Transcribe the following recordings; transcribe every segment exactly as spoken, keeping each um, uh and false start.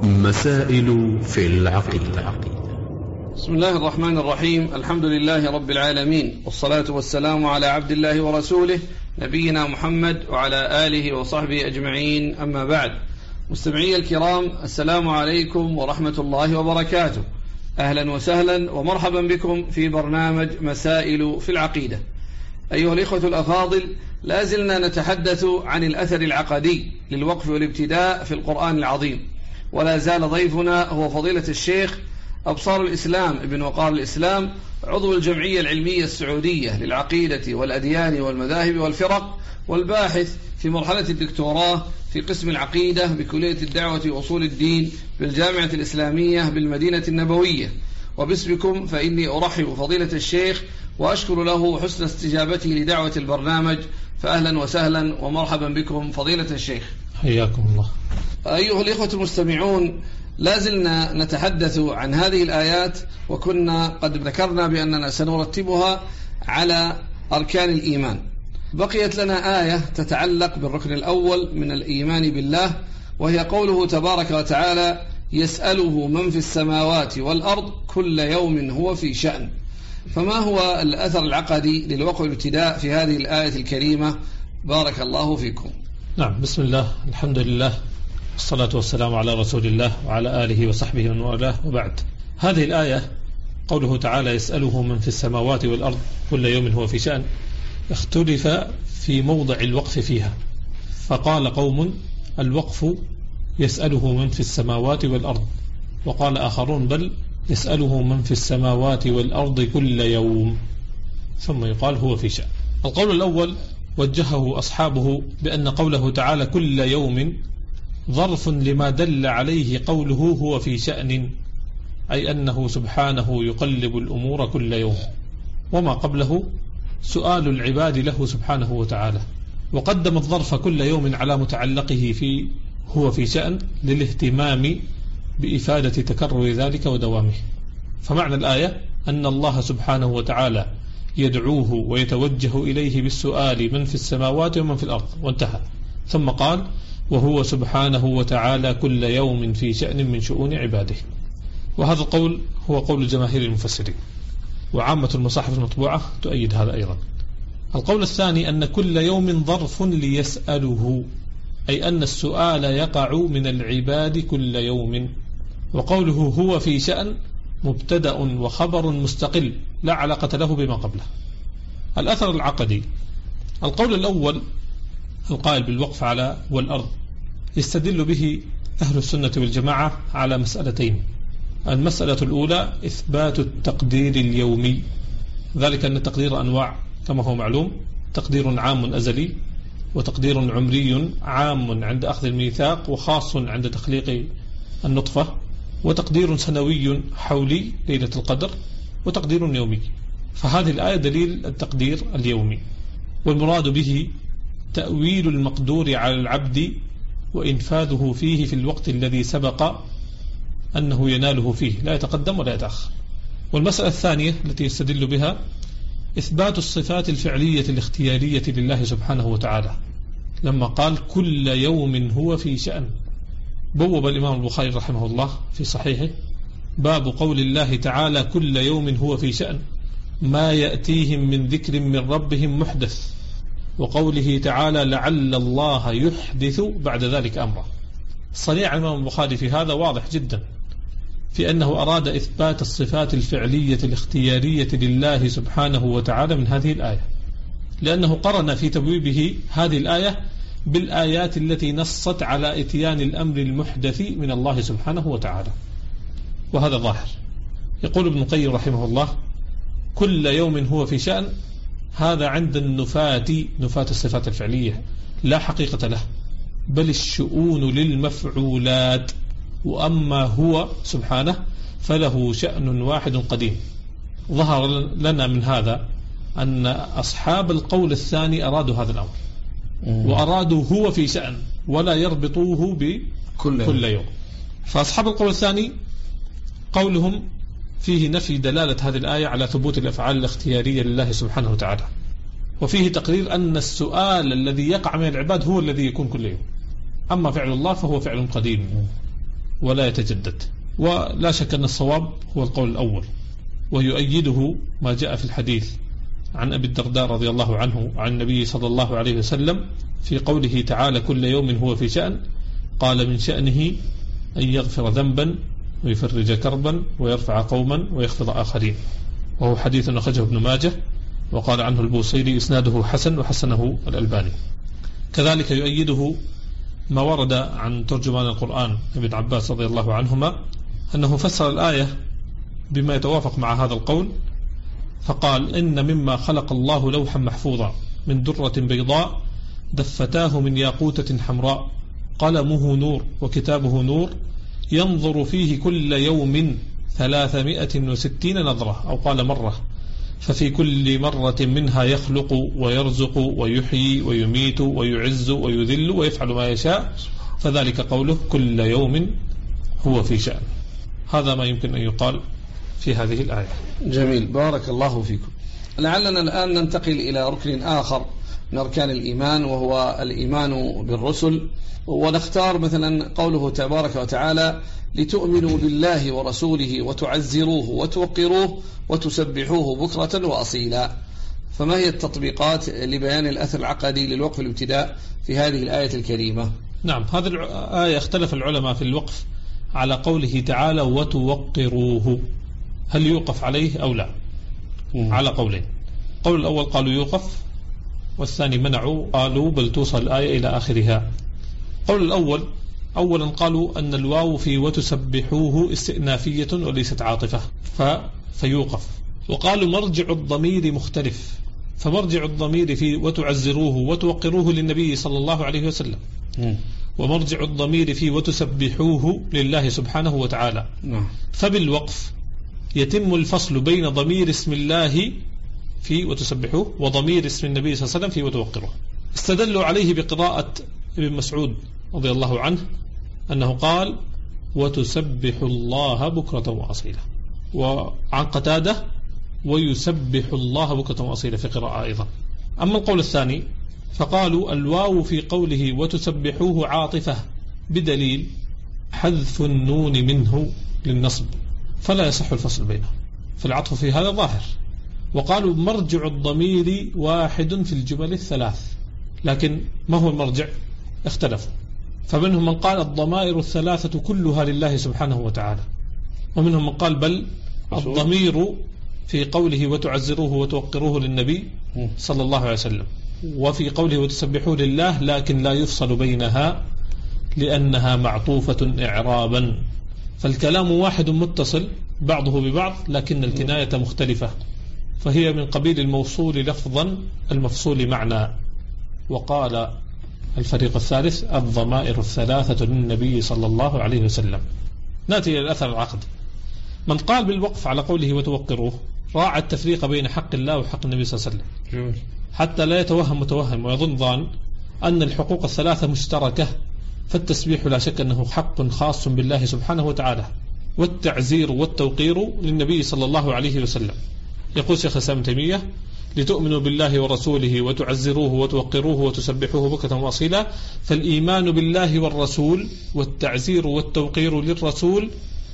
مسائل في العقيدة. بسم الله الرحمن الرحيم. الحمد لله رب العالمين، والصلاة والسلام على عبد الله ورسوله نبينا محمد وعلى آله وصحبه أجمعين، أما بعد. مستمعي الكرام، السلام عليكم ورحمة الله وبركاته. أهلا وسهلا ومرحبا بكم في برنامج مسائل في العقيدة. أيها الإخوة الأفاضل، لا زلنا نتحدث عن الأثر العقدي للوقف والابتداء في القرآن العظيم، ولا زال ضيفنا هو فضيلة الشيخ أبصار الإسلام ابن وقار الإسلام، عضو الجمعية العلمية السعودية للعقيدة والأديان والمذاهب والفرق، والباحث في مرحلة الدكتوراه في قسم العقيدة بكلية الدعوة وأصول الدين بالجامعة الإسلامية بالمدينة النبوية. وباسمكم فإني أرحب فضيلة الشيخ وأشكر له حسن استجابته لدعوة البرنامج، فأهلا وسهلا ومرحبا بكم فضيلة الشيخ. حياكم الله. أيها الإخوة المستمعون، لا زلنا نتحدث عن هذه الآيات، وكنا قد ذكرنا بأننا سنرتبها على أركان الإيمان. بقيت لنا آية تتعلق بالركن الأول من الإيمان بالله، وهي قوله تبارك وتعالى: يسأله من في السماوات والأرض كل يوم هو في شأن. فما هو الأثر العقدي للوقف والابتداء في هذه الآية الكريمة؟ بارك الله فيكم. نعم، بسم الله، الحمد لله، والصلاة والسلام على رسول الله وعلى آله وصحبه ومن والاه، وبعد. هذه الآية قوله تعالى: يسأله من في السماوات والأرض كل يوم هو في شأن، اختلف في موضع الوقف فيها، فقال قوم: الوقف يسأله من في السماوات والأرض، وقال آخرون: بل يسأله من في السماوات والأرض كل يوم، ثم يقال هو في شأن. القول الأول وجهه أصحابه بأن قوله تعالى كل يوم ظرف لما دل عليه قوله هو في شأن، أي أنه سبحانه يقلب الأمور كل يوم، وما قبله سؤال العباد له سبحانه وتعالى، وقدم الظرف كل يوم على متعلقه في هو في شأن للاهتمام بإفادة تكرر ذلك ودوامه. فمعنى الآية أن الله سبحانه وتعالى يدعوه ويتوجه إليه بالسؤال من في السماوات ومن في الأرض، وانتهى. ثم قال: وهو سبحانه وتعالى كل يوم في شأن من شؤون عباده. وهذا القول هو قول جماهير المفسرين، وعامة المصاحف المطبوعة تؤيد هذا أيضا. القول الثاني أن كل يوم ظرف ليسأله، أي أن السؤال يقع من العباد كل يوم، وقوله هو في شأن مبتدأ وخبر مستقل لا علاقة له بما قبله. الأثر العقدي: القول الأول القائل بالوقف على والأرض يستدل به أهل السنة والجماعة على مسألتين. المسألة الأولى إثبات التقدير اليومي، ذلك أن التقدير أنواع كما هو معلوم: تقدير عام أزلي، وتقدير عمري عام عند أخذ الميثاق وخاص عند تخليق النطفة، وتقدير سنوي حولي ليلة القدر، وتقدير يومي. فهذه الآية دليل التقدير اليومي، والمراد به تأويل المقدور على العبد وإنفاذه فيه في الوقت الذي سبق أنه يناله فيه، لا يتقدم ولا يتأخر. والمسألة الثانية التي يستدل بها إثبات الصفات الفعلية الاختيارية لله سبحانه وتعالى، لما قال كل يوم هو في شأن. بوب الإمام البخاري رحمه الله في صحيحه باب قول الله تعالى كل يوم هو في شأن ما يأتيهم من ذكر من ربهم محدث، وقوله تعالى لعل الله يحدث بعد ذلك أمره. صنيع الإمام البخاري في هذا واضح جدا، في أنه أراد إثبات الصفات الفعلية الاختيارية لله سبحانه وتعالى من هذه الآية، لأنه قرن في تبويبه هذه الآية بالآيات التي نصت على إتيان الأمر المحدث من الله سبحانه وتعالى، وهذا ظاهر. يقول ابن القيم رحمه الله: كل يوم هو في شأن، هذا عند النفاة، نفاة الصفات الفعلية، لا حقيقة له، بل الشؤون للمفعولات، وأما هو سبحانه فله شأن واحد قديم. ظهر لنا من هذا أن أصحاب القول الثاني أرادوا هذا الأمر، وأرادوا هو في شأن ولا يربطوه بكل يوم. فأصحاب القول الثاني قولهم فيه نفي دلالة هذه الآية على ثبوت الأفعال الاختيارية لله سبحانه وتعالى، وفيه تقرير أن السؤال الذي يقع من العباد هو الذي يكون كل يوم، أما فعل الله فهو فعل قديم. ولا يتجدد. ولا شك أن الصواب هو القول الأول، ويؤيده ما جاء في الحديث عن أبي الدرداء رضي الله عنه عن النبي صلى الله عليه وسلم في قوله تعالى كل يوم هو في شأن، قال من شأنه أن يغفر ذنبا ويفرج كربا ويرفع قوما ويخفض آخرين، وهو حديث أخرجه ابن ماجه وقال عنه البوصيري إسناده حسن وحسنه الألباني. كذلك يؤيده ما ورد عن ترجمان القرآن ابن عباس رضي الله عنهما أنه فسر الآية بما يتوافق مع هذا القول، فقال إن مما خلق الله لوحا محفوظا من درة بيضاء دفتاه من ياقوتة حمراء قلمه نور وكتابه نور ينظر فيه كل يوم ثلاثمائة وستين نظرة، أو قال مرة، ففي كل مرة منها يخلق ويرزق ويحيي ويميت ويعز ويذل ويفعل ما يشاء، فذلك قوله كل يوم هو في شأن. هذا ما يمكن أن يقال في هذه الآية. جميل، بارك الله فيكم. لعلنا الآن ننتقل إلى ركن آخر من أركان الإيمان، وهو الإيمان بالرسل، ونختار مثلا قوله تبارك وتعالى لتؤمنوا بالله ورسوله وتعزروه وتوقروه وتسبحوه بكرة وأصيلا. فما هي التطبيقات لبيان الأثر العقدي للوقف الابتداء في هذه الآية الكريمة؟ نعم، هذه الآية اختلف العلماء في الوقف على قوله تعالى وتوقروه، هل يوقف عليه أو لا؟ م. على قولين، قول الأول قالوا يوقف، والثاني منعوا قالوا بل توصل الآية إلى آخرها. قول الأول أولا قالوا أن الواو في وتسبحوه استئنافية وليست عاطفة ف... فيوقف، وقالوا مرجع الضمير مختلف، فمرجع الضمير في وتعزروه وتوقروه للنبي صلى الله عليه وسلم، م. ومرجع الضمير في وتسبحوه لله سبحانه وتعالى. م. فبالوقف يتم الفصل بين ضمير اسم الله في وتسبحوه وضمير اسم النبي صلى الله عليه وسلم في وتوقروه. استدلوا عليه بقراءة ابن مسعود رضي الله عنه أنه قال وتسبح الله بكرة وأصيلا، وعن قتادة ويسبح الله بكرة وأصيلا في قراءة أيضا. أما القول الثاني فقالوا الواو في قوله وتسبحوه عاطفة بدليل حذف النون منه للنصب، فلا يصح الفصل بينه، فالعطف في هذا ظاهر. وقالوا مرجع الضمير واحد في الجمل الثلاث، لكن ما هو المرجع؟ اختلفوا، فمنهم من قال الضمائر الثلاثة كلها لله سبحانه وتعالى، ومنهم من قال بل الضمير في قوله وتعزروه وتوقروه للنبي صلى الله عليه وسلم، وفي قوله وتسبحوه لله لكن لا يفصل بينها لأنها معطوفة إعرابا، فالكلام واحد متصل بعضه ببعض لكن الكناية مختلفة، فهي من قبيل الموصول لفظا المفصول معنى. وقال الفريق الثالث الضمائر الثلاثة للنبي صلى الله عليه وسلم. نأتي إلى الأثر العقد. من قال بالوقف على قوله وتوقروه راعى التفريق بين حق الله وحق النبي صلى الله عليه وسلم، حتى لا يتوهم متوهم ويظن ظان أن الحقوق الثلاثة مشتركة، فالتسبيح لا شك أنه حق خاص بالله سبحانه وتعالى، والتعزير والتوقير للنبي صلى الله عليه وسلم. يقول شيخ الإسلام ابن تيمية لتؤمنوا بالله ورسوله وتعزروه وتوقروه وتسبحوه بكرة وأصيلا، فالإيمان بالله والرسول والتعزير والتوقير للرسول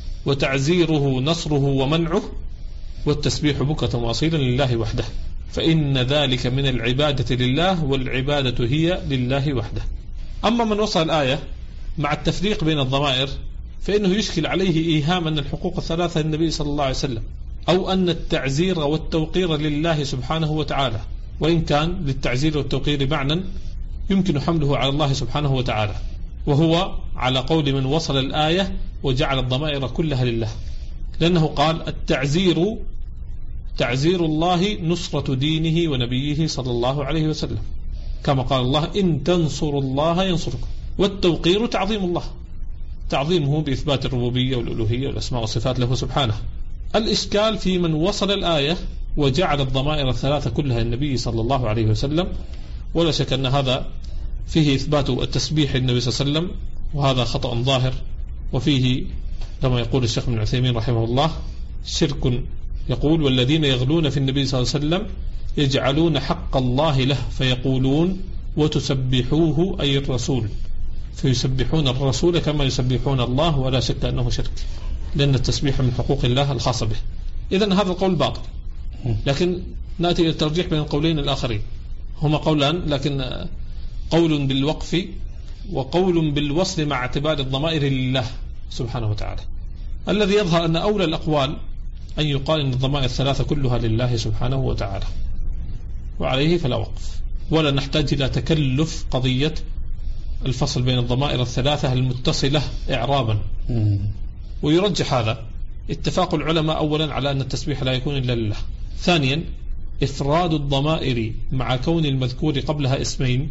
وتعزيره نصره ومنعه، والتسبيح بكرة وأصيلا لله وحده، فإن ذلك من العبادة لله والعبادة هي لله وحده. أما من وصل الآية مع التفريق بين الضمائر فإنه يشكل عليه إيهام أن الحقوق الثلاثة للنبي صلى الله عليه وسلم، أو أن التعزير والتوقير لله سبحانه وتعالى، وإن كان للتعزير والتوقير معنى يمكن حمله على الله سبحانه وتعالى، وهو على قول من وصل الآية وجعل الضمائر كلها لله، لأنه قال التعزير تعزير الله نصرة دينه ونبيه صلى الله عليه وسلم، كما قال الله إن تنصروا الله ينصركم، والتوقير تعظيم الله، تعظيمه بإثبات الربوبية والألوهية والأسماء والصفات له سبحانه. الإشكال في من وصل الآية وجعل الضمائر الثلاثة كلها النبي صلى الله عليه وسلم، ولا شك أن هذا فيه إثبات التسبيح للنبي صلى الله عليه وسلم، وهذا خطأ ظاهر، وفيه كما يقول الشيخ ابن عثيمين رحمه الله شرك، يقول والذين يغلون في النبي صلى الله عليه وسلم يجعلون حق الله له فيقولون وتسبحوه أي الرسول فيسبحون الرسول كما يسبحون الله، ولا شك أنه شرك، لأن التسبيح من حقوق الله الخاصة به. إذن هذا القول باطل. لكن نأتي إلى الترجيح بين القولين الآخرين، هما قولان، لكن قول بالوقف وقول بالوصل مع اعتبار الضمائر لله سبحانه وتعالى. الذي يظهر أن أولى الأقوال أن يقال أن الضمائر الثلاثة كلها لله سبحانه وتعالى، وعليه فلا وقف، ولا نحتاج إلى تكلف قضية الفصل بين الضمائر الثلاثة المتصلة إعرابا. ويرجح هذا اتفاق العلماء أولا على أن التسبيح لا يكون إلا لله. ثانيا إفراد الضمائر مع كون المذكور قبلها اسمين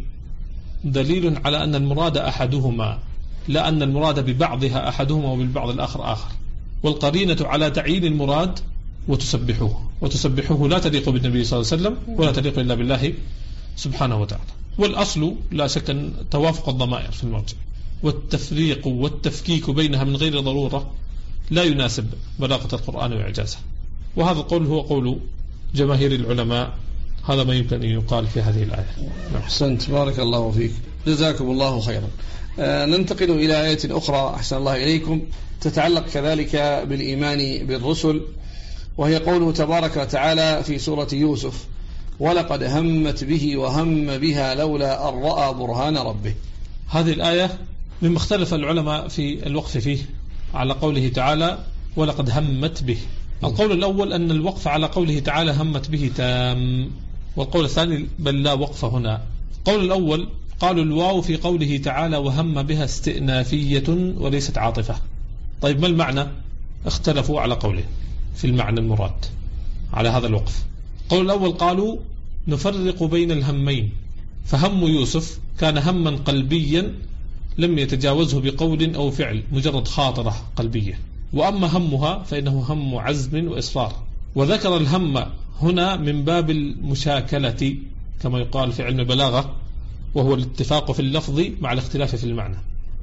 دليل على أن المراد أحدهما، لا أن المراد ببعضها أحدهما وبالبعض الآخر آخر. والقرينة على تعيين المراد وتسبحوه، وتسبحوه لا تليق بالنبي صلى الله عليه وسلم ولا تليق إلا بالله سبحانه وتعالى. والأصل لا شك أن توافق الضمائر في المرجع، والتفريق والتفكيك بينها من غير ضرورة لا يناسب بلاغة القرآن وإعجازه. وهذا القول هو قول جماهير العلماء. هذا ما يمكن أن يقال في هذه الآية. أحسنت، بارك الله فيك، جزاكم الله خيرا. آه ننتقل إلى آية أخرى أحسن الله إليكم، تتعلق كذلك بالإيمان بالرسل، وهي قوله تبارك وتعالى في سورة يوسف: ولقد همت به وهم بها لولا أن رأى برهان ربه. هذه الآية مما اختلف العلماء في الوقف فيه على قوله تعالى ولقد همت به. القول الأول أن الوقف على قوله تعالى همت به تام، والقول الثاني بل لا وقف هنا. القول الأول قالوا الواو في قوله تعالى وهم بها استئنافية وليست عاطفة. طيب ما المعنى؟ اختلفوا على قوله في المعنى المراد على هذا الوقف. القول الأول قالوا نفرق بين الهمين، فهم يوسف كان هما قلبيا لم يتجاوزه بقول أو فعل، مجرد خاطرة قلبية. وأما همها فإنه هم عزم وإصرار. وذكر الهم هنا من باب المشاكلة كما يقال في علم البلاغة، وهو الاتفاق في اللفظ مع الاختلاف في المعنى.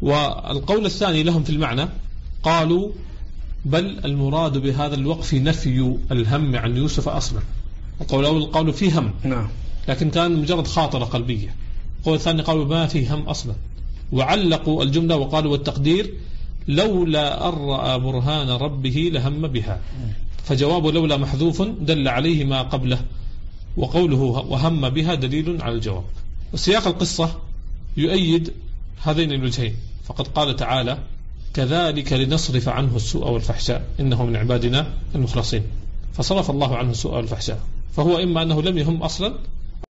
والقول الثاني لهم في المعنى قالوا بل المراد بهذا الوقف نفي الهم عن يوسف أصلا. القول الأول قالوا فيه هم لكن كان مجرد خاطرة قلبية. القول الثاني قالوا ما فيه هم أصلا، وعلقوا الجملة وقالوا والتقدير لولا أن رأى برهان ربه لهم بها، فجواب لولا محذوف دل عليه ما قبله، وقوله وهم بها دليل على الجواب. وسياق القصة يؤيد هذين الوجهين، فقد قال تعالى كذلك لنصرف عنه السوء والفحشاء إنه من عبادنا المخلصين، فصرف الله عنه السوء والفحشاء. فهو إما أنه لم يهم أصلا